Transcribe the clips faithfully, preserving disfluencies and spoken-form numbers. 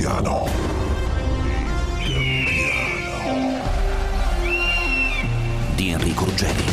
piano. Di Enrico Ruggeri.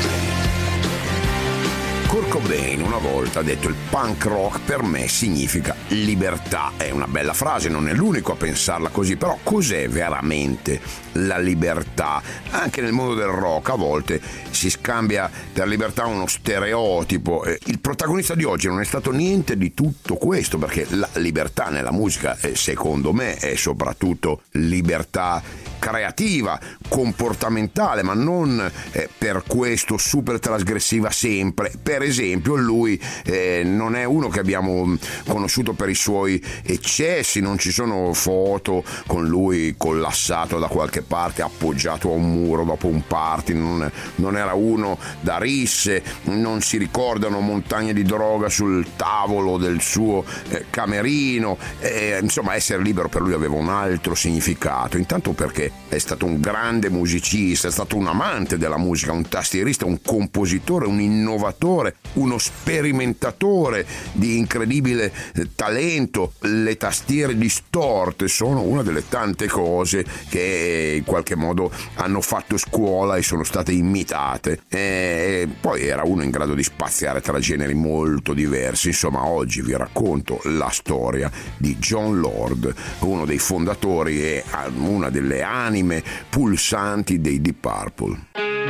Kurt Cobain una volta ha detto: il punk rock per me significa libertà. È una bella frase, non è l'unico a pensarla così, però cos'è veramente la libertà? Anche nel mondo del rock a volte si scambia per libertà uno stereotipo. Il protagonista di oggi non è stato niente di tutto questo, perché la libertà nella musica, secondo me, è soprattutto libertà creativa, comportamentale, ma non eh, per questo super trasgressiva sempre. Per esempio, lui eh, non è uno che abbiamo conosciuto per i suoi eccessi, non ci sono foto con lui collassato da qualche parte, appoggiato a un muro dopo un party, non, non era uno da risse, non si ricordano montagne di droga sul tavolo del suo eh, camerino, eh, insomma, essere libero per lui aveva un altro significato, intanto perché è stato un grande musicista, è stato un amante della musica, un tastierista, un compositore, un innovatore, uno sperimentatore di incredibile talento. Le tastiere distorte sono una delle tante cose che in qualche modo hanno fatto scuola e sono state imitate. E poi era uno in grado di spaziare tra generi molto diversi. Insomma, oggi vi racconto la storia di Jon Lord, uno dei fondatori e una delle anime pulsanti dei Deep Purple.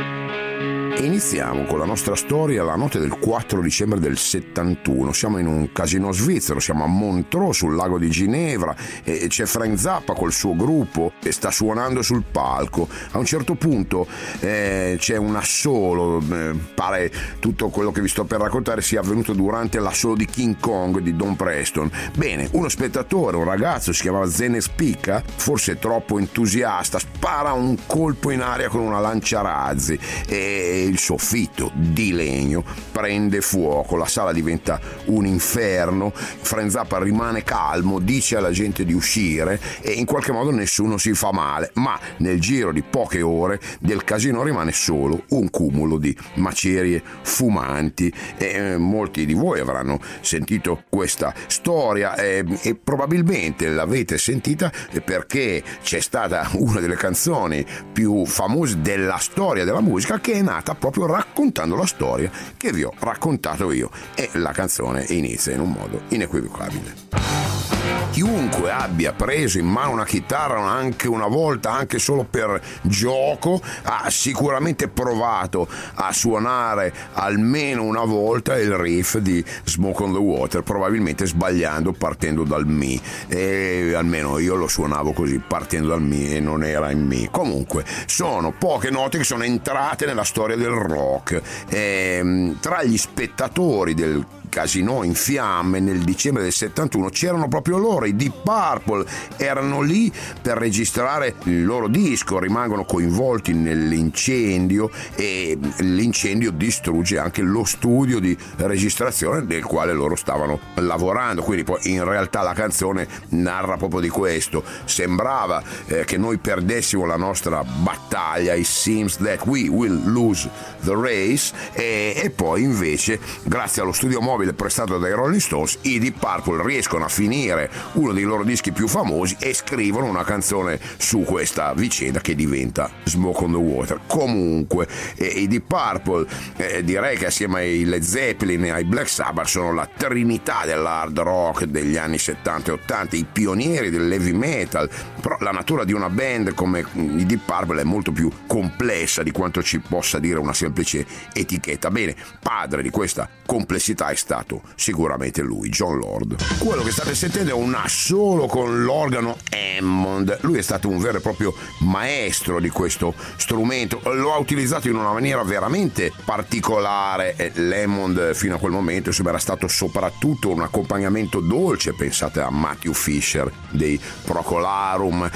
Iniziamo con la nostra storia la notte del quattro dicembre del settantuno. Siamo in un casino svizzero, siamo a Montreux sul lago di Ginevra e c'è Frank Zappa col suo gruppo che sta suonando sul palco. A un certo punto eh, c'è un assolo, eh, pare tutto quello che vi sto per raccontare sia avvenuto durante l'assolo di King Kong di Don Preston. Bene, uno spettatore, un ragazzo, si chiamava Zene Spicca, forse troppo entusiasta, spara un colpo in aria con una lanciarazzi e il soffitto di legno prende fuoco, la sala diventa un inferno. Frank Zappa rimane calmo, dice alla gente di uscire e in qualche modo nessuno si fa male, ma nel giro di poche ore del casino rimane solo un cumulo di macerie fumanti. E molti di voi avranno sentito questa storia e, e probabilmente l'avete sentita perché c'è stata una delle canzoni più famose della storia della musica, che è nata proprio raccontando la storia che vi ho raccontato io, e la canzone inizia in un modo inequivocabile. Chiunque abbia preso in mano una chitarra anche una volta, anche solo per gioco, ha sicuramente provato a suonare almeno una volta il riff di Smoke on the Water, probabilmente sbagliando, partendo dal Mi, e almeno io lo suonavo così, partendo dal Mi, e non era in Mi. Comunque sono poche note che sono entrate nella storia del rock. E, tra gli spettatori del casino in fiamme nel dicembre del settantuno c'erano proprio loro, i Deep Purple. Erano lì per registrare il loro disco, rimangono coinvolti nell'incendio e l'incendio distrugge anche lo studio di registrazione del quale loro stavano lavorando. Quindi poi in realtà la canzone narra proprio di questo. Sembrava eh, che noi perdessimo la nostra battaglia, it seems that we will lose the race, e, e poi invece grazie allo studio mobile prestato dai Rolling Stones i Deep Purple riescono a finire uno dei loro dischi più famosi e scrivono una canzone su questa vicenda che diventa Smoke on the Water. Comunque eh, i Deep Purple eh, direi che assieme ai Led Zeppelin e ai Black Sabbath sono la trinità dell'hard rock degli anni settanta e ottanta, i pionieri dell'heavy metal. Però la natura di una band come i Deep Purple è molto più complessa di quanto ci possa dire una semplice etichetta. Bene, padre di questa complessità è stato sicuramente lui, Jon Lord. Quello che state sentendo è un assolo con l'organo Hammond. Lui è stato un vero e proprio maestro di questo strumento, lo ha utilizzato in una maniera veramente particolare. L'Hammond fino a quel momento insomma era stato soprattutto un accompagnamento dolce. Pensate a Matthew Fisher dei Procolarum.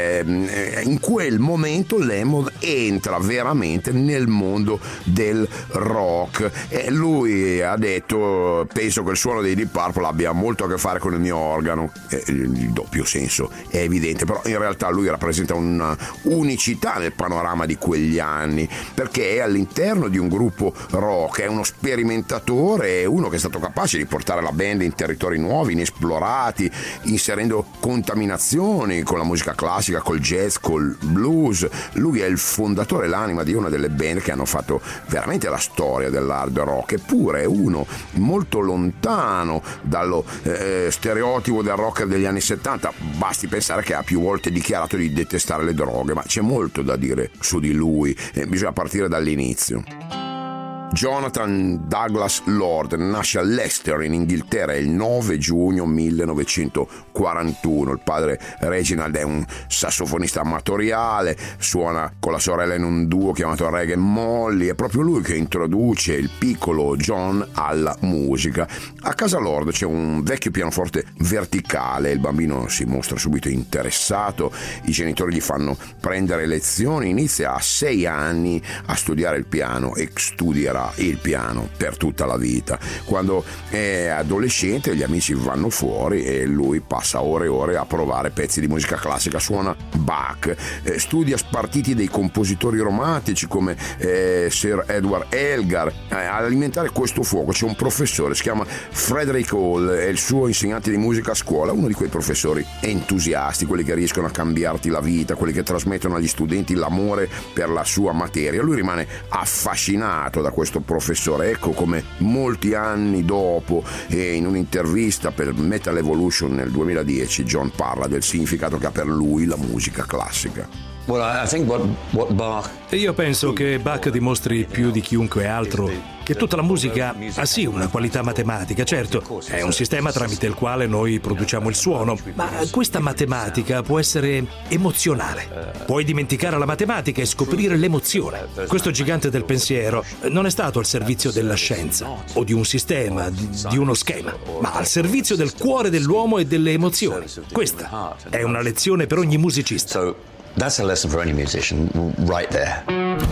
Eh, in quel momento l'Hammond entra veramente nel mondo del rock e lui ha detto: penso che il suono dei Deep Purple abbia molto a che fare con il mio organo. spiegano, eh, il doppio senso è evidente, però in realtà lui rappresenta una unicità nel panorama di quegli anni, perché è all'interno di un gruppo rock, è uno sperimentatore, è uno che è stato capace di portare la band in territori nuovi, inesplorati, inserendo contaminazioni con la musica classica, col jazz, col blues. Lui è il fondatore, l'anima di una delle band che hanno fatto veramente la storia dell'hard rock, eppure è uno molto lontano dallo eh, stereotipo del rocker degli anni settanta. Basti pensare che ha più volte dichiarato di detestare le droghe, ma c'è molto da dire su di lui, eh, bisogna partire dall'inizio. Jonathan Douglas Lord nasce a Leicester in Inghilterra il nove giugno millenovecentoquarantuno. Il padre Reginald è un sassofonista amatoriale, suona con la sorella in un duo chiamato Reggae Molly. È proprio lui che introduce il piccolo John alla musica. A casa Lord c'è un vecchio pianoforte verticale, il bambino si mostra subito interessato, i genitori gli fanno prendere lezioni, inizia a sei anni a studiare il piano e studierà il piano per tutta la vita. Quando è adolescente gli amici vanno fuori e lui passa ore e ore a provare pezzi di musica classica, suona Bach, eh, studia spartiti dei compositori romantici come eh, Sir Edward Elgar. Eh, ad alimentare questo fuoco c'è un professore, si chiama Frederick Hall, è il suo insegnante di musica a scuola, uno di quei professori entusiasti, quelli che riescono a cambiarti la vita, quelli che trasmettono agli studenti l'amore per la sua materia. Lui rimane affascinato da questo professore. Ecco come molti anni dopo, e in un'intervista per Metal Evolution nel duemiladieci, John parla del significato che ha per lui la musica classica. Io penso che Bach dimostri più di chiunque altro che tutta la musica ha sì una qualità matematica, certo, è un sistema tramite il quale noi produciamo il suono, ma questa matematica può essere emozionale. Puoi dimenticare la matematica e scoprire l'emozione. Questo gigante del pensiero non è stato al servizio della scienza o di un sistema, di uno schema, ma al servizio del cuore dell'uomo e delle emozioni. Questa è una lezione per ogni musicista. That's a lesson for any musician, right there.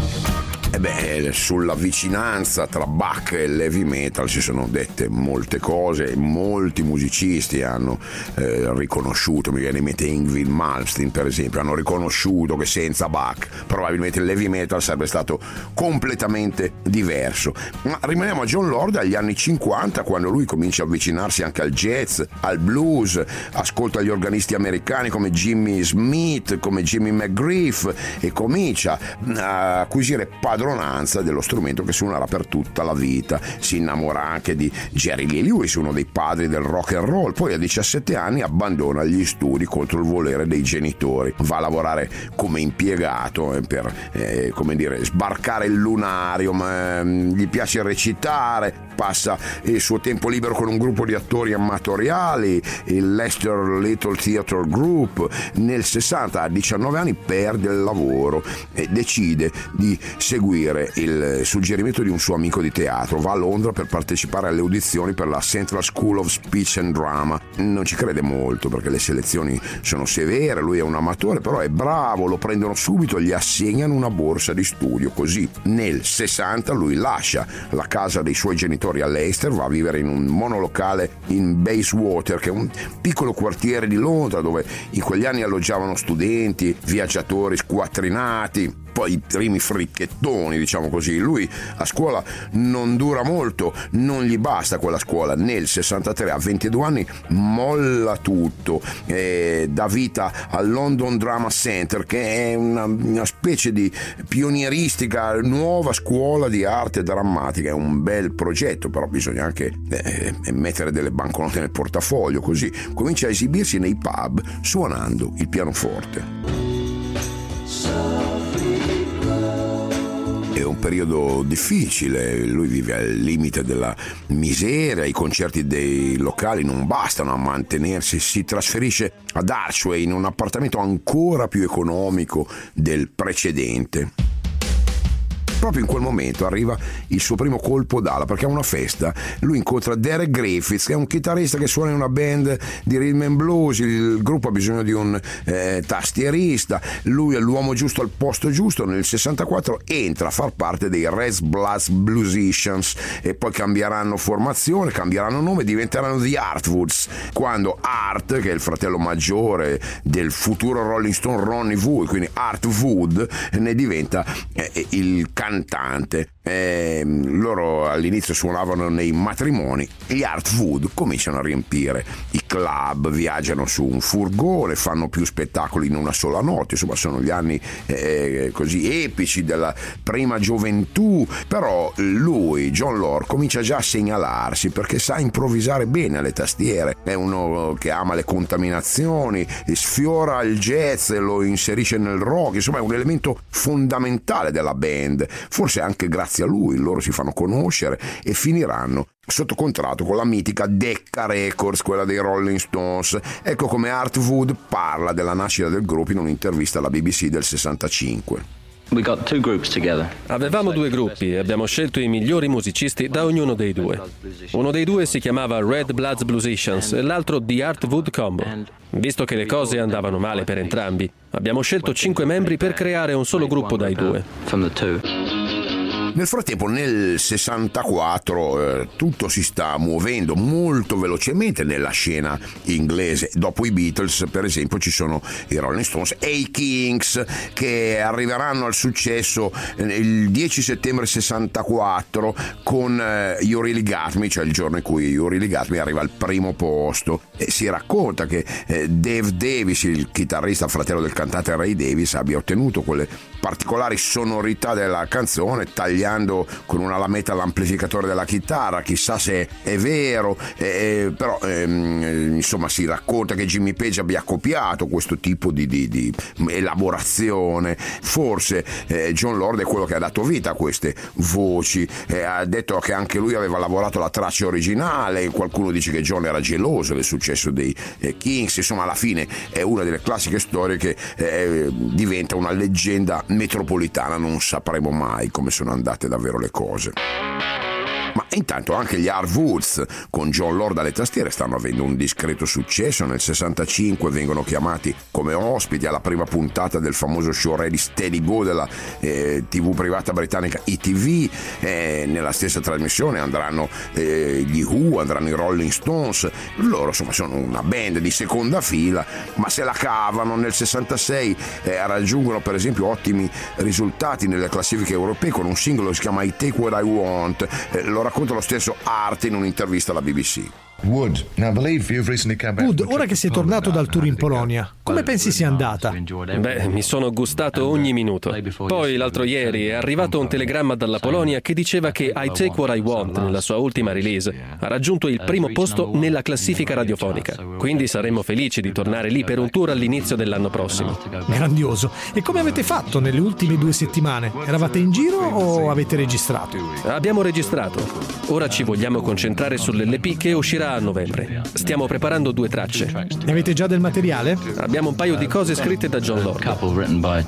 E beh, sulla vicinanza tra Bach e l'heavy metal si sono dette molte cose, molti musicisti hanno eh, riconosciuto, mi viene in mente Yngwie Malmsteen per esempio, hanno riconosciuto che senza Bach probabilmente l'heavy metal sarebbe stato completamente diverso. Ma rimaniamo a Jon Lord agli anni cinquanta, quando lui comincia a avvicinarsi anche al jazz, al blues, ascolta gli organisti americani come Jimmy Smith, come Jimmy McGriff, e comincia a acquisire padronanza dello strumento che suonerà per tutta la vita. Si innamora anche di Jerry Lee Lewis, uno dei padri del rock and roll. Poi a diciassette anni abbandona gli studi contro il volere dei genitori, va a lavorare come impiegato per eh, come dire sbarcare il lunarium, eh, gli piace recitare, passa il suo tempo libero con un gruppo di attori amatoriali, il Leicester Little Theatre Group. Nel sessanta, a diciannove anni, perde il lavoro e decide di seguire il suggerimento di un suo amico di teatro, va a Londra per partecipare alle audizioni per la Central School of Speech and Drama. Non ci crede molto perché le selezioni sono severe, lui è un amatore, però è bravo, lo prendono subito, gli assegnano una borsa di studio. Così nel sessanta lui lascia la casa dei suoi genitori a Leicester, va a vivere in un monolocale in Bayswater, che è un piccolo quartiere di Londra dove in quegli anni alloggiavano studenti, viaggiatori squattrinati, poi i primi fricchettoni, diciamo così. Lui a scuola non dura molto, non gli basta quella scuola. Nel sessantatré, a ventidue anni, molla tutto e dà vita al London Drama Center, che è una, una specie di pionieristica nuova scuola di arte drammatica. È un bel progetto, però bisogna anche eh, mettere delle banconote nel portafoglio, così comincia a esibirsi nei pub suonando il pianoforte. È un periodo difficile, lui vive al limite della miseria, i concerti dei locali non bastano a mantenersi, si trasferisce ad Archway in un appartamento ancora più economico del precedente. Proprio in quel momento arriva il suo primo colpo d'ala, perché a una festa lui incontra Derek Griffiths, che è un chitarrista che suona in una band di rhythm and blues. Il gruppo ha bisogno di un eh, tastierista, lui è l'uomo giusto al posto giusto. Nel sessantaquattro entra a far parte dei Red Bloods Bluesicians e poi cambieranno formazione, cambieranno nome, diventeranno The Artwoods, quando Art, che è il fratello maggiore del futuro Rolling Stone Ronnie Wood, quindi Art Wood, ne diventa eh, il cantante. Eh, loro all'inizio suonavano nei matrimoni, gli Art Wood cominciano a riempire i club, viaggiano su un furgone, fanno più spettacoli in una sola notte. Insomma, sono gli anni eh, così epici della prima gioventù. Però lui, Jon Lord, comincia già a segnalarsi perché sa improvvisare bene alle tastiere, è uno che ama le contaminazioni, sfiora il jazz e lo inserisce nel rock. Insomma, è un elemento fondamentale della band. Forse anche grazie a lui loro si fanno conoscere e finiranno sotto contratto con la mitica Decca Records, quella dei Rolling Stones. Ecco come Art Wood parla della nascita del gruppo in un'intervista alla B B C del sessantacinque. Avevamo due gruppi e abbiamo scelto i migliori musicisti da ognuno dei due. Uno dei due si chiamava Red Bloods Bluesicians e l'altro The Art Wood Combo. Visto che le cose andavano male per entrambi, abbiamo scelto cinque membri per creare un solo gruppo dai due. Nel frattempo, nel sessantaquattro, eh, tutto si sta muovendo molto velocemente nella scena inglese. Dopo i Beatles, per esempio, ci sono i Rolling Stones e i Kings, che arriveranno al successo il dieci settembre sessantaquattro con eh, You Really Got Me, cioè il giorno in cui You Really Got Me arriva al primo posto. E si racconta che eh, Dave Davis, il chitarrista fratello del cantante Ray Davis, abbia ottenuto quelle particolari sonorità della canzone tagliando con una lametta l'amplificatore della chitarra. Chissà se è vero, eh, però ehm, insomma si racconta che Jimmy Page abbia copiato questo tipo di, di, di elaborazione. Forse eh, Jon Lord è quello che ha dato vita a queste voci, eh, ha detto che anche lui aveva lavorato la traccia originale. Qualcuno dice che John era geloso del successo dei eh, Kings. Insomma, alla fine è una delle classiche storie che eh, diventa una leggenda metropolitana. Non sapremo mai come sono andate davvero le cose. Ma intanto anche gli Art Woods con Jon Lord alle tastiere stanno avendo un discreto successo. Nel sessantacinque vengono chiamati come ospiti alla prima puntata del famoso show Ready Steady Go della eh, tivù privata britannica E T V. Eh, nella stessa trasmissione andranno eh, gli Who, andranno i Rolling Stones. Loro insomma sono una band di seconda fila, ma se la cavano. Nel sessantasei eh, raggiungono per esempio ottimi risultati nelle classifiche europee con un singolo che si chiama I Take What I Want. Eh, lo racconta lo stesso Art in un'intervista alla B B C. Wood, ora che sei tornato dal tour in Polonia, come pensi sia andata? Beh, mi sono gustato ogni minuto. Poi l'altro ieri è arrivato un telegramma dalla Polonia che diceva che I Take What I Want, nella sua ultima release, ha raggiunto il primo posto nella classifica radiofonica. Quindi saremmo felici di tornare lì per un tour all'inizio dell'anno prossimo. Grandioso. E come avete fatto nelle ultime due settimane? Eravate in giro o avete registrato? Abbiamo registrato. Ora ci vogliamo concentrare sull'L P che uscirà a novembre. Stiamo preparando due tracce. Ne avete già del materiale? Abbiamo un paio di cose scritte da Jon Lord.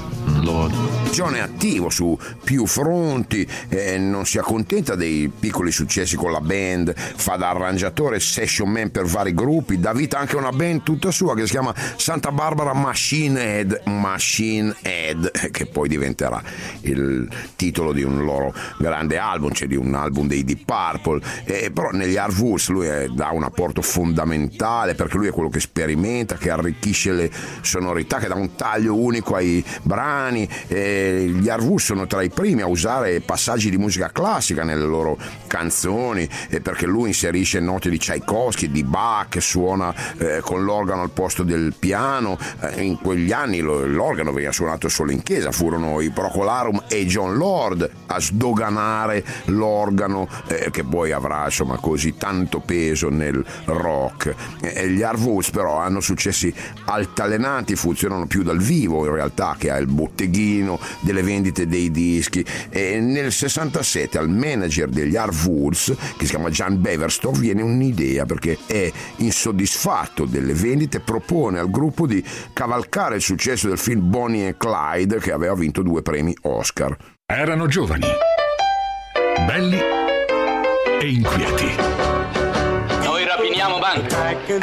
John è attivo su più fronti, eh, non si accontenta dei piccoli successi con la band, fa da arrangiatore, session man per vari gruppi, dà vita anche a una band tutta sua che si chiama Santa Barbara Machine Head, Machine Head, che poi diventerà il titolo di un loro grande album, cioè di un album dei Deep Purple. Eh, però negli Art Woods lui è, dà un apporto fondamentale, perché lui è quello che sperimenta, che arricchisce le sonorità, che dà un taglio unico ai brani. Eh, gli Art Woods sono tra i primi a usare passaggi di musica classica nelle loro canzoni, eh, perché lui inserisce note di Tchaikovsky, di Bach, suona eh, con l'organo al posto del piano. Eh, in quegli anni lo, l'organo veniva suonato solo in chiesa, furono i Procolarum e Jon Lord a sdoganare l'organo, eh, che poi avrà insomma così tanto peso nel rock. Eh, gli Art Woods però hanno successi altalenanti, funzionano più dal vivo in realtà che al botteghino delle vendite dei dischi. E nel sessantasette al manager degli Art Woods, che si chiama Jan Beverstock, viene un'idea, perché è insoddisfatto delle vendite, propone al gruppo di cavalcare il successo del film Bonnie e Clyde, che aveva vinto due premi Oscar. Erano giovani, belli e inquieti. Noi rapiniamo banche.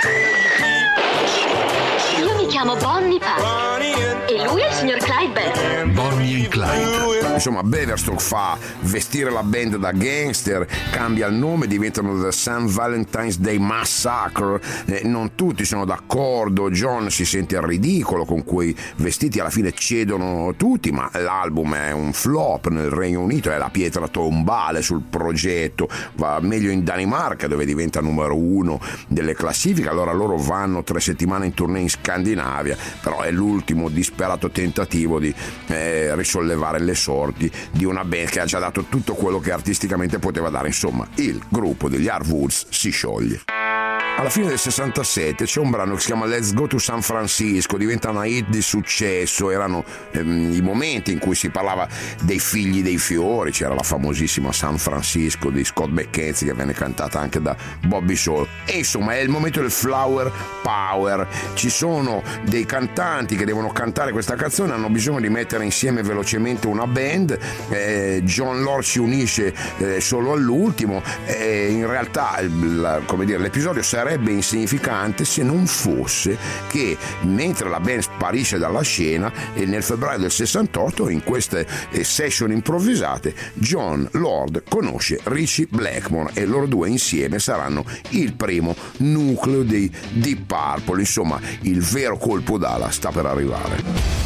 Io mi chiamo Bonnie Park e lui è il signor Clyde Bever. Bonnie e Clyde. Insomma, Beverstock fa vestire la band da gangster, cambia il nome, diventano The Saint Valentine's Day Massacre. Eh, non tutti sono d'accordo, John si sente ridicolo con quei vestiti, alla fine cedono tutti, ma l'album è un flop nel Regno Unito, è la pietra tombale sul progetto, va meglio in Danimarca dove diventa numero uno delle classifiche, allora loro vanno tre settimane in tournée in Scandinavia, però è l'ultimo disperato tentativo di eh, risollevare le sorti di una band che ha già dato tutto quello che artisticamente poteva dare. Insomma, il gruppo degli Hardwoods si scioglie. Alla fine del sessantasette c'è un brano che si chiama Let's Go to San Francisco, diventa una hit di successo, erano ehm, i momenti in cui si parlava dei figli dei fiori, c'era la famosissima San Francisco di Scott McKenzie che venne cantata anche da Bobby Soul, e insomma è il momento del flower power, ci sono dei cantanti che devono cantare questa canzone, hanno bisogno di mettere insieme velocemente una band, eh, Jon Lord si unisce eh, solo all'ultimo, e in realtà la, come dire, l'episodio sarebbe sarebbe insignificante se non fosse che mentre la band sparisce dalla scena e nel febbraio del sessantotto in queste session improvvisate Jon Lord conosce Ritchie Blackmore e loro due insieme saranno il primo nucleo dei Deep Purple. Insomma, il vero colpo d'ala sta per arrivare.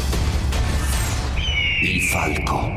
Il falco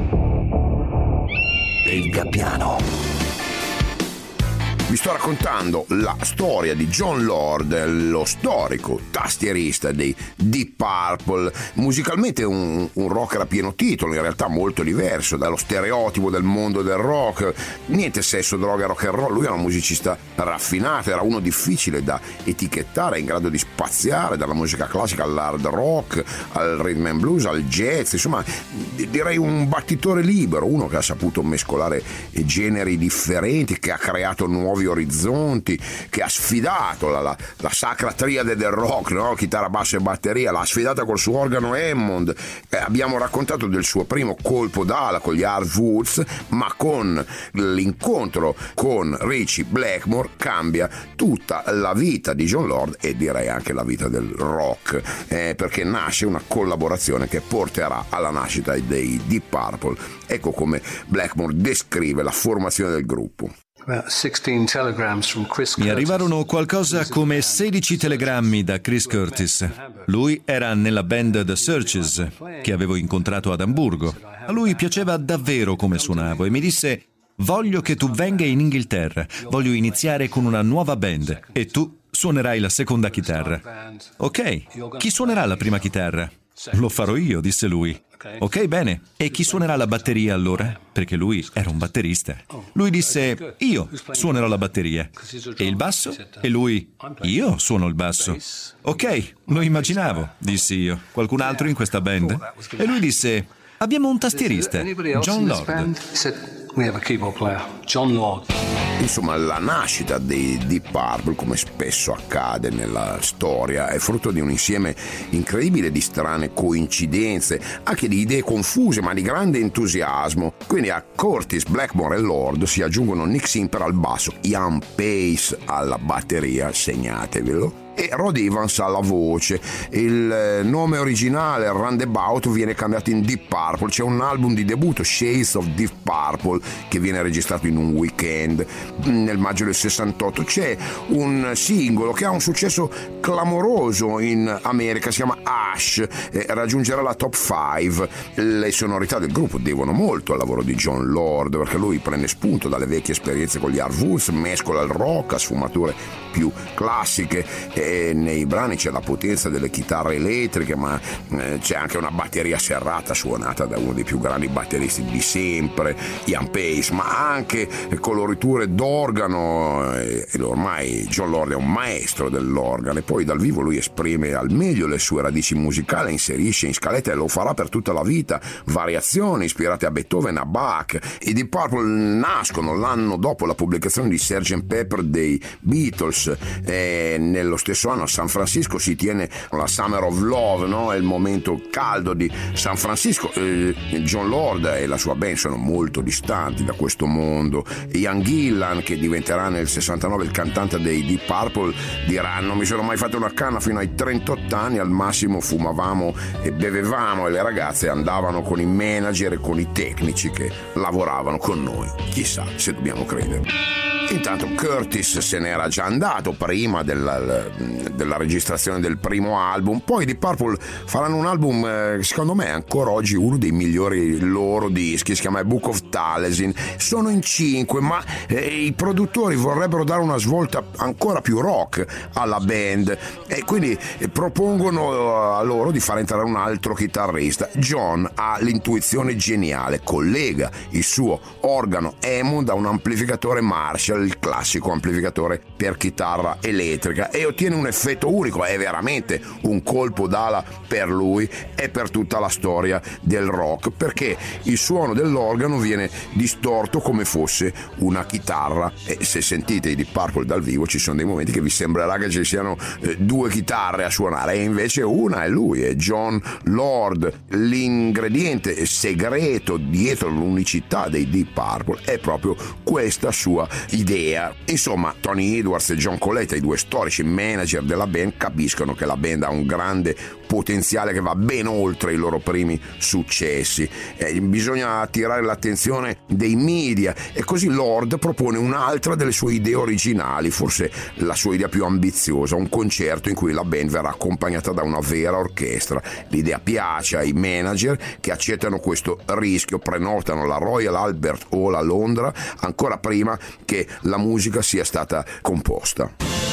e il gabbiano. Vi sto raccontando la storia di Jon Lord, lo storico tastierista dei Deep Purple, musicalmente un, un rocker a pieno titolo, in realtà molto diverso dallo stereotipo del mondo del rock, niente sesso, droga, rock and roll, lui era un musicista raffinato, era uno difficile da etichettare, in grado di spaziare dalla musica classica all'hard rock, al rhythm and blues, al jazz, insomma direi un battitore libero, uno che ha saputo mescolare generi differenti, che ha creato nuovi orizzonti, che ha sfidato la, la, la sacra triade del rock, no? Chitarra, basso e batteria, l'ha sfidata col suo organo Hammond, eh, abbiamo raccontato del suo primo colpo d'ala con gli Hardwoods, ma con l'incontro con Ritchie Blackmore cambia tutta la vita di Jon Lord e direi anche la vita del rock, eh, perché nasce una collaborazione che porterà alla nascita dei Deep Purple. Ecco come Blackmore descrive la formazione del gruppo. Mi arrivarono qualcosa come sedici telegrammi da Chris Curtis. Lui era nella band The Searchers, che avevo incontrato ad Amburgo. A lui piaceva davvero come suonavo e mi disse: voglio che tu venga in Inghilterra, voglio iniziare con una nuova band e tu suonerai la seconda chitarra. Ok, chi suonerà la prima chitarra? Lo farò io, disse lui. Ok, bene. E chi suonerà la batteria allora? Perché lui era un batterista. Lui disse: io suonerò la batteria. E il basso? E lui: io suono il basso. Ok, lo immaginavo, dissi io. Qualcun altro in questa band? E lui disse: abbiamo un tastierista, Jon Lord. We have a keyboard player, Jon Lord. Insomma, la nascita dei Deep Purple, come spesso accade nella storia, è frutto di un insieme incredibile di strane coincidenze, anche di idee confuse ma di grande entusiasmo. Quindi a Curtis, Blackmore e Lord si aggiungono Nick Simper al basso, Ian Pace alla batteria, segnatevelo, e Rod Evans alla voce. Il nome originale, Roundabout, viene cambiato in Deep Purple. C'è un album di debutto, Shades of Deep Purple, che viene registrato in un weekend nel maggio del sessantotto. C'è un singolo che ha un successo clamoroso in America, si chiama Ash, eh, raggiungerà la top cinque. Le sonorità del gruppo devono molto al lavoro di Jon Lord, perché lui prende spunto dalle vecchie esperienze con gli Hardwoods, mescola il rock a sfumature più classiche, e nei brani c'è la potenza delle chitarre elettriche, ma eh, c'è anche una batteria serrata suonata da uno dei più grandi batteristi di sempre, Ian Pace, ma anche coloriture d'organo, e, e ormai Jon Lord è un maestro dell'organo, e poi dal vivo lui esprime al meglio le sue radici musicali, inserisce in scaletta e lo farà per tutta la vita variazioni ispirate a Beethoven, a Bach. I Deep Purple nascono l'anno dopo la pubblicazione di sergeant Pepper dei Beatles, e nello stesso stesso anno a San Francisco si tiene la Summer of Love, no? È il momento caldo di San Francisco. eh, Jon Lord e la sua band sono molto distanti da questo mondo. Ian Gillan, che diventerà nel sessantanove il cantante dei Deep Purple, dirà: non mi sono mai fatto una canna fino ai trentotto anni, al massimo fumavamo e bevevamo e le ragazze andavano con i manager e con i tecnici che lavoravano con noi. Chissà se dobbiamo credere. Intanto Curtis se n'era già andato prima della, della registrazione del primo album. Poi i Deep Purple faranno un album, eh, secondo me ancora oggi uno dei migliori loro dischi, si chiama Book of Taliesin. Sono in cinque, ma eh, i produttori vorrebbero dare una svolta ancora più rock alla band e quindi eh, propongono a loro di far entrare un altro chitarrista. John ha l'intuizione geniale, collega il suo organo Hammond a un amplificatore Marshall, il classico amplificatore per chitarra elettrica, e ottiene un effetto unico. È veramente un colpo d'ala per lui e per tutta la storia del rock, perché il suono dell'organo viene distorto come fosse una chitarra, e se sentite i Deep Purple dal vivo ci sono dei momenti che vi sembrerà che ci siano eh, due chitarre a suonare, e invece una è lui, è Jon Lord. L'ingrediente segreto dietro l'unicità dei Deep Purple è proprio questa sua idea. Insomma, Tony Edwards e John Coletta, i due storici manager della band, capiscono che la band ha un grande potenziale che va ben oltre i loro primi successi. Eh, bisogna attirare l'attenzione dei media, e così Lord propone un'altra delle sue idee originali, forse la sua idea più ambiziosa, un concerto in cui la band verrà accompagnata da una vera orchestra. L'idea piace ai manager, che accettano questo rischio, prenotano la Royal Albert Hall a Londra ancora prima che la musica sia stata composta.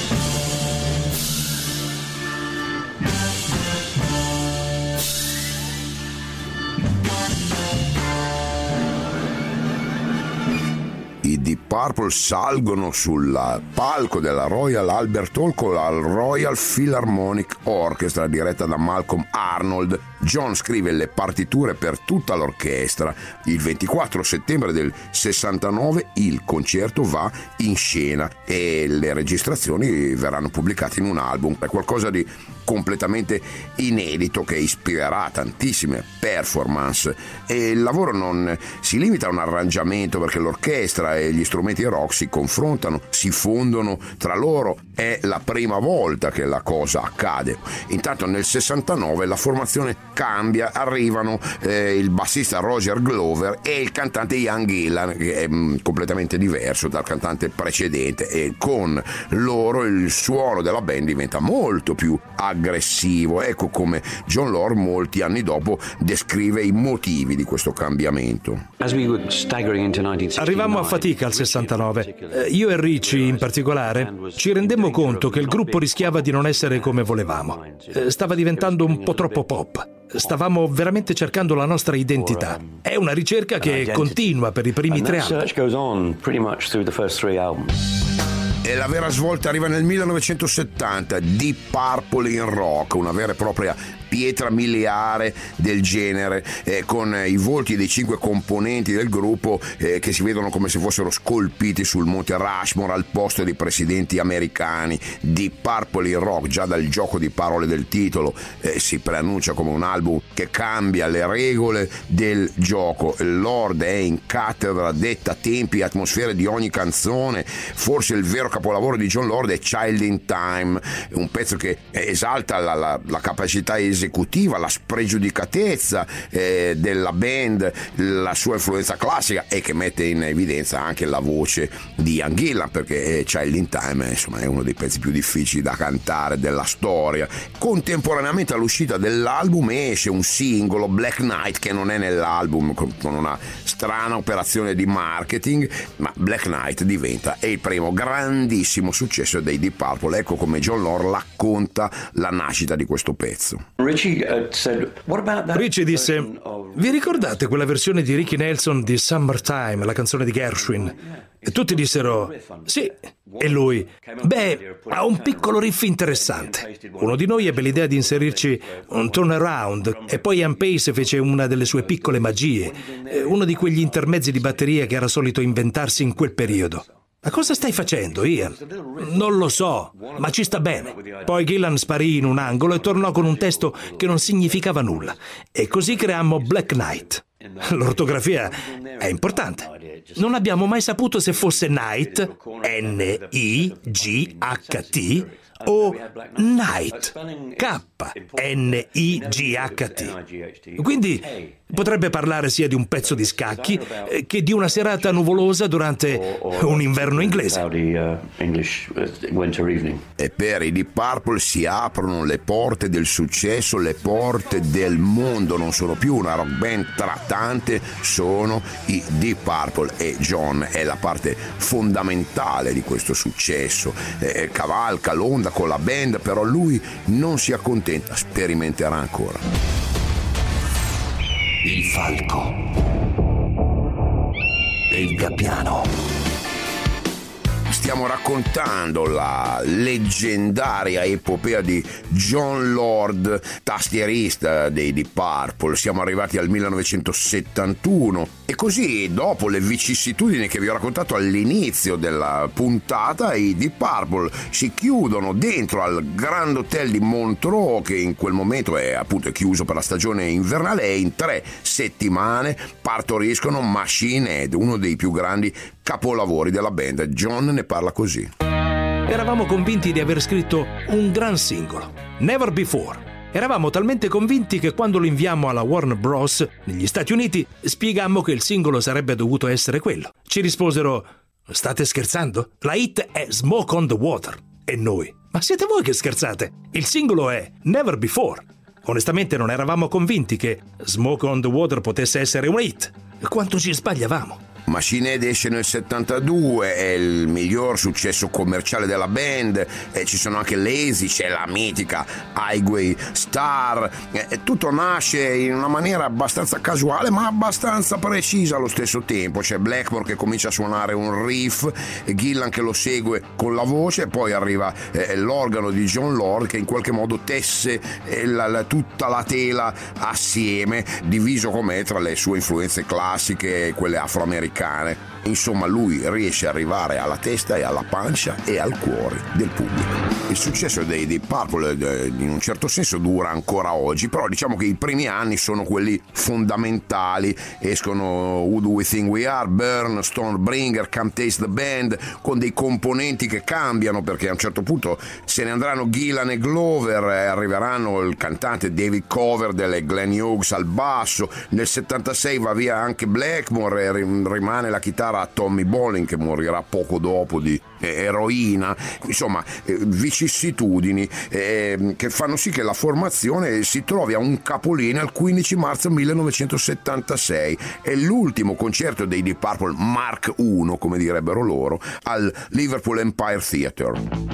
I Deep Purple salgono sul palco della Royal Albert Hall con la Royal Philharmonic Orchestra diretta da Malcolm Arnold. John scrive le partiture per tutta l'orchestra. Il ventiquattro settembre del sessantanove il concerto va in scena e le registrazioni verranno pubblicate in un album. È qualcosa di completamente inedito che ispirerà tantissime performance, e il lavoro non si limita a un arrangiamento, perché l'orchestra e gli strumenti rock si confrontano, si fondono tra loro. È la prima volta che la cosa accade. Intanto nel sessantanove la formazione cambia, arrivano eh, il bassista Roger Glover e il cantante Ian Gillan, che è mh, completamente diverso dal cantante precedente, e con loro il suono della band diventa molto più aggressivo. Ecco come Jon Lord molti anni dopo descrive i motivi di questo cambiamento. Arrivammo a fatica al sessantanove. Eh, io e Richie in particolare ci rendemmo conto che il gruppo rischiava di non essere come volevamo. Eh, stava diventando un po' troppo pop. Stavamo veramente cercando la nostra identità. È una ricerca che continua per i primi tre album. E la vera svolta arriva nel millenovecentosettanta, Deep Purple in rock, una vera e propria pietra miliare del genere, eh, con i volti dei cinque componenti del gruppo eh, che si vedono come se fossero scolpiti sul monte Rushmore al posto dei presidenti americani. Deep Purple in rock, già dal gioco di parole del titolo, eh, si preannuncia come un album che cambia le regole del gioco. Lord è in cattedra, detta tempi e atmosfere di ogni canzone. Forse il vero capolavoro di Jon Lord è Child in Time, un pezzo che esalta la, la, la capacità esecutiva, la spregiudicatezza eh, della band, la sua influenza classica, e che mette in evidenza anche la voce di Ian Gillan, perché Child in Time insomma è uno dei pezzi più difficili da cantare della storia. Contemporaneamente all'uscita dell'album esce un singolo, Black Knight, che non è nell'album, con una strana operazione di marketing, ma Black Knight diventa il primo grandissimo successo dei Deep Purple. Ecco come Jon Lord racconta la nascita di questo pezzo. Richie disse: vi ricordate quella versione di Ricky Nelson di Summertime, la canzone di Gershwin? E tutti dissero sì. E lui: beh, ha un piccolo riff interessante. Uno di noi ebbe l'idea di inserirci un turnaround, e poi Ian Pace fece una delle sue piccole magie, uno di quegli intermezzi di batteria che era solito inventarsi in quel periodo. Ma cosa stai facendo, Ian? Non lo so, ma ci sta bene. Poi Gillan sparì in un angolo e tornò con un testo che non significava nulla. E così creammo Black Knight. L'ortografia è importante. Non abbiamo mai saputo se fosse Night, N I G H T, o Night, K N I G H T. Quindi potrebbe parlare sia di un pezzo di scacchi che di una serata nuvolosa durante un inverno inglese. E per i Deep Purple si aprono le porte del successo, le porte del mondo. Non sono più una rock band trattante, sono i Deep Purple, e John è la parte fondamentale di questo successo. Eh, cavalca l'onda con la band, però lui non si accontenta, sperimenterà ancora. Il falco e il gabbiano. Stiamo raccontando la leggendaria epopea di Jon Lord, tastierista dei Deep Purple. Siamo arrivati al millenovecentosettantuno e così, dopo le vicissitudini che vi ho raccontato all'inizio della puntata, i Deep Purple si chiudono dentro al Grand Hotel di Montreux, che in quel momento è appunto chiuso per la stagione invernale, e in tre settimane partoriscono Machine Head, uno dei più grandi capolavori della band. John ne parla così. Eravamo convinti di aver scritto un gran singolo, Never Before. Eravamo talmente convinti che quando lo inviammo alla Warner Bros. Negli Stati Uniti spiegammo che il singolo sarebbe dovuto essere quello. Ci risposero: state scherzando? La hit è Smoke on the Water. E noi: ma siete voi che scherzate? Il singolo è Never Before. Onestamente non eravamo convinti che Smoke on the Water potesse essere una hit. Quanto ci sbagliavamo. Machine Head esce nel settantadue, è il miglior successo commerciale della band, e ci sono anche Lazy, c'è la mitica Highway Star, e tutto nasce in una maniera abbastanza casuale ma abbastanza precisa allo stesso tempo. C'è Blackmore che comincia a suonare un riff, e Gillan che lo segue con la voce, e poi arriva eh, l'organo di Jon Lord che in qualche modo tesse eh, la, la, tutta la tela assieme, diviso com'è tra le sue influenze classiche e quelle afroamericane. Insomma, lui riesce ad arrivare alla testa e alla pancia e al cuore del pubblico. Il successo dei Deep Purple in un certo senso dura ancora oggi, però diciamo che i primi anni sono quelli fondamentali. Escono Who Do We Think We Are, Burn, Stormbringer, Come Taste the Band, con dei componenti che cambiano, perché a un certo punto se ne andranno Gillan e Glover, e arriveranno il cantante David Coverdale e Glenn Hughes al basso. Nel settantasei va via anche Blackmore e rimane la chitarra a Tommy Bolin, che morirà poco dopo di eroina. Insomma, eh, vicissitudini eh, che fanno sì che la formazione si trovi a un capolinea il quindici marzo millenovecentosettantasei. È l'ultimo concerto dei Deep Purple Mark uno, come direbbero loro, al Liverpool Empire Theatre.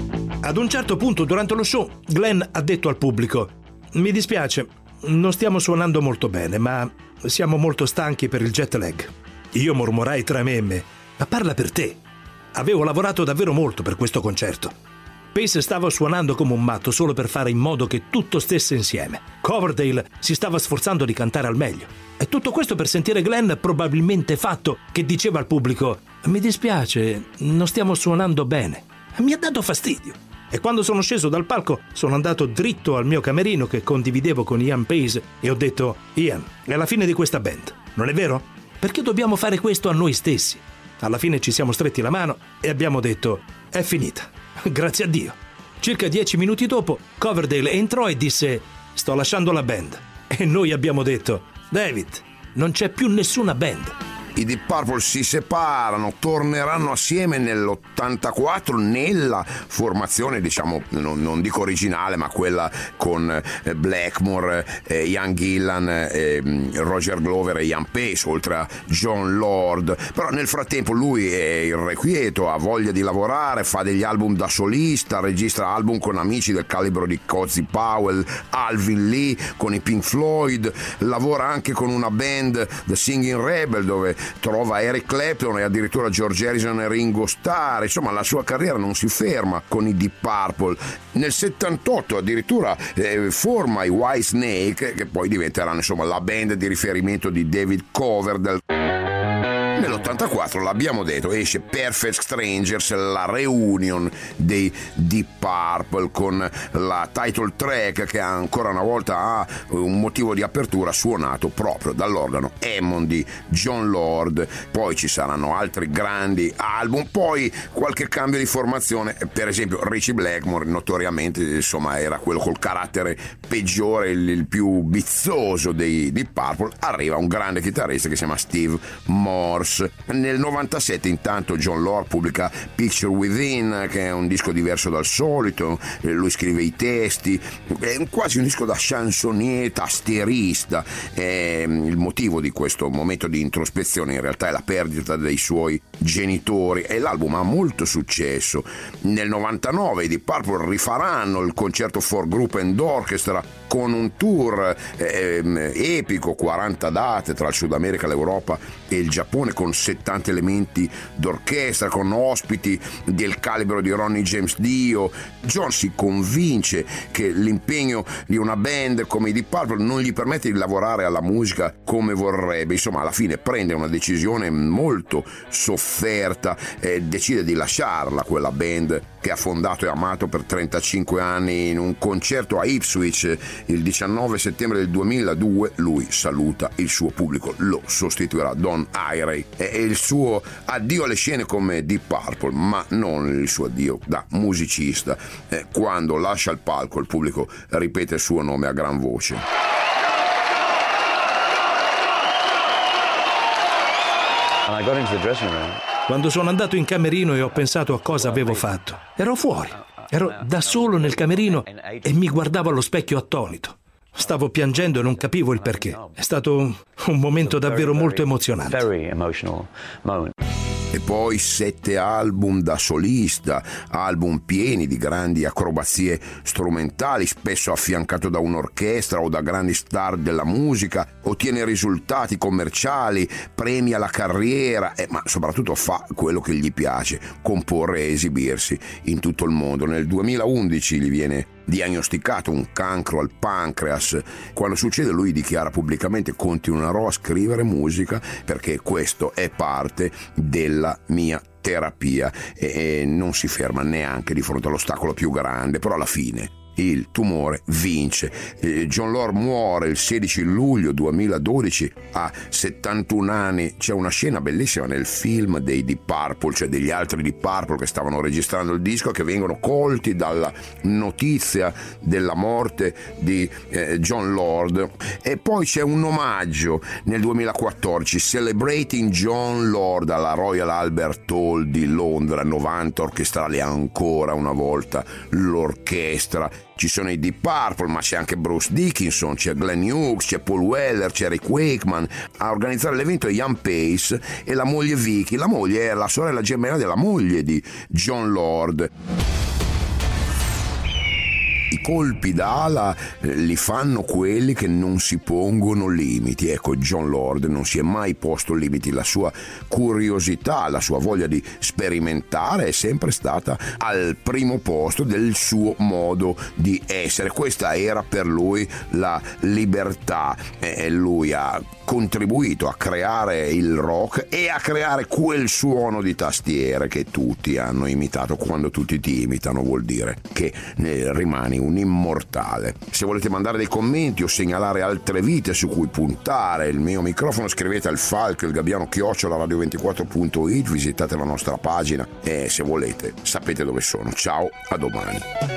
Ad un certo punto durante lo show Glenn ha detto al pubblico: mi dispiace, non stiamo suonando molto bene, ma siamo molto stanchi per il jet lag. Io mormorai tra me e me: ma parla per te. Avevo lavorato davvero molto per questo concerto. Pace stava suonando come un matto solo per fare in modo che tutto stesse insieme. Coverdale si stava sforzando di cantare al meglio. E tutto questo per sentire Glenn, probabilmente fatto, che diceva al pubblico: mi dispiace, non stiamo suonando bene. Mi ha dato fastidio. E quando sono sceso dal palco sono andato dritto al mio camerino che condividevo con Ian Pace e ho detto: Ian, è la fine di questa band, non è vero? Perché dobbiamo fare questo a noi stessi? Alla fine ci siamo stretti la mano e abbiamo detto: è finita, grazie a Dio. Circa dieci minuti dopo Coverdale entrò e disse: sto lasciando la band. E noi abbiamo detto: David, non c'è più nessuna band. I Deep Purple si separano, torneranno assieme nell'ottantaquattro nella formazione, diciamo, non, non dico originale, ma quella con eh, Blackmore, eh, Ian Gillan, eh, Roger Glover e Ian Pace, oltre a Jon Lord. Però nel frattempo lui è irrequieto, ha voglia di lavorare, fa degli album da solista, registra album con amici del calibro di Cozy Powell, Alvin Lee, con i Pink Floyd, lavora anche con una band, The Singing Rebel, dove trova Eric Clapton e addirittura George Harrison e Ringo Starr. Insomma, la sua carriera non si ferma con i Deep Purple. Nel settantotto addirittura eh, forma i Whitesnake, che poi diventeranno insomma la band di riferimento di David Coverdale. Nell'ottantanove nell'ottantaquattro, l'abbiamo detto, esce Perfect Strangers, la reunion dei Deep Purple con la title track che ancora una volta ha un motivo di apertura suonato proprio dall'organo Hammond di Jon Lord. Poi ci saranno altri grandi album, poi qualche cambio di formazione, per esempio Ritchie Blackmore notoriamente insomma era quello col carattere peggiore, il, il più bizzoso dei Deep Purple. Arriva un grande chitarrista che si chiama Steve Morse. Nel novantasette intanto Jon Lord pubblica Picture Within, che è un disco diverso dal solito, lui scrive i testi, è quasi un disco da chansonnier tastierista. E il motivo di questo momento di introspezione in realtà è la perdita dei suoi genitori e l'album ha molto successo. Nel novantanove i Deep Purple rifaranno il concerto for group and orchestra con un tour eh, epico, quaranta date tra il Sud America, l'Europa e il Giappone, con settanta elementi d'orchestra, con ospiti del calibro di Ronnie James Dio. John si convince che l'impegno di una band come i Deep Purple non gli permette di lavorare alla musica come vorrebbe. Insomma, alla fine prende una decisione molto sofferta e decide di lasciarla, quella band che ha fondato e amato per trentacinque anni. In un concerto a Ipswich il diciannove settembre del duemiladue lui saluta il suo pubblico, lo sostituirà Don Airey. È il suo addio alle scene come Deep Purple, ma non il suo addio da musicista. Quando lascia il palco il pubblico ripete il suo nome a gran voce. And I got into the dressing room. Quando sono andato in camerino e ho pensato a cosa avevo fatto, ero fuori, ero da solo nel camerino e mi guardavo allo specchio attonito. Stavo piangendo e non capivo il perché. È stato un momento davvero molto emozionante. E poi sette album da solista, album pieni di grandi acrobazie strumentali, spesso affiancato da un'orchestra o da grandi star della musica, ottiene risultati commerciali, premia la carriera, eh, ma soprattutto fa quello che gli piace, comporre e esibirsi in tutto il mondo. Nel duemilaundici gli viene diagnosticato un cancro al pancreas. Quando succede lui dichiara pubblicamente: continuerò a scrivere musica perché questo è parte della mia terapia, e non si ferma neanche di fronte all'ostacolo più grande. Però alla fine il tumore vince. Jon Lord muore il sedici luglio duemiladodici a settantuno anni. C'è una scena bellissima nel film dei Deep Purple, cioè degli altri Deep Purple che stavano registrando il disco, che vengono colti dalla notizia della morte di eh, Jon Lord. E poi c'è un omaggio nel duemilaquattordici, Celebrating Jon Lord, alla Royal Albert Hall di Londra, novanta orchestrali ancora una volta l'orchestra. Ci sono i Deep Purple, ma c'è anche Bruce Dickinson, c'è Glenn Hughes, c'è Paul Weller, c'è Rick Wakeman. A organizzare l'evento è Ian Pace e la moglie Vicky. La moglie è la sorella gemella della moglie di Jon Lord. I colpi d'ala li fanno quelli che non si pongono limiti. Ecco, Jon Lord non si è mai posto limiti. La sua curiosità, la sua voglia di sperimentare è sempre stata al primo posto del suo modo di essere. Questa era per lui la libertà, e lui ha contribuito a creare il rock e a creare quel suono di tastiere che tutti hanno imitato. Quando tutti ti imitano vuol dire che ne rimani un immortale. Se volete mandare dei commenti o segnalare altre vite su cui puntare il mio microfono, scrivete al Falco il Gabbiano chiocciola radio ventiquattro punto it, visitate la nostra pagina e se volete sapete dove sono. Ciao, a domani.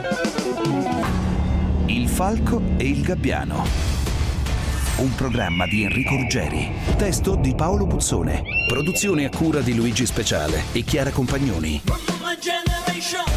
Il Falco e il Gabbiano, un programma di Enrico Ruggeri, testo di Paolo Puzzone, produzione a cura di Luigi Speciale e Chiara Compagnoni.